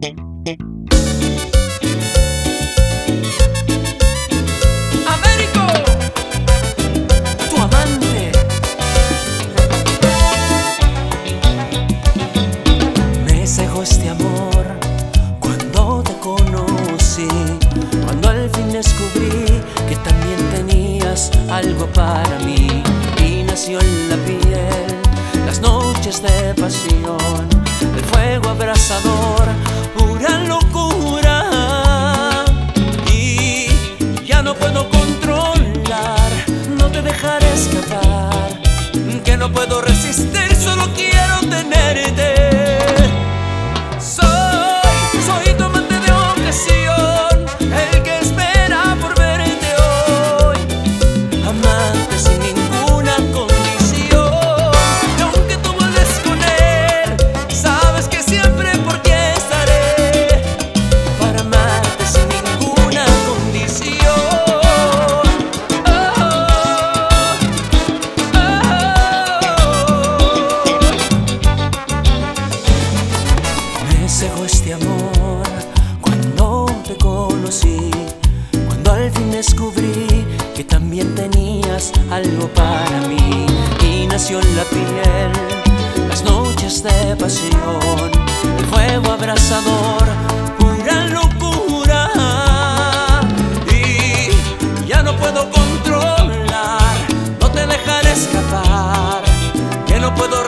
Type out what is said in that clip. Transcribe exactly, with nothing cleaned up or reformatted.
Américo, tu amante. Me cegó este amor cuando te conocí, cuando al fin descubrí que también tenías algo para mí. Y nació en la piel las noches de pasión, el fuego abrasador, pura locura. Y ya no puedo controlar, no te dejaré escapar, que no puedo resistir, solo quiero tenerte. Soy, soy tu amante de ocasión, el que espera por verte hoy, amante sin ninguna condición. Y aunque tú vuelves con él, sabes que siempre por ti estaré, para amarte sin ninguna condición. Oh, oh, oh. Me cegó este amor cuando te conocí, cuando al fin descubrí que también tenías algo para mí. Y nació en la piel las noches de pasión, el fuego abrasador, pura locura. Y ya no puedo controlar, no te dejaré escapar, que no puedo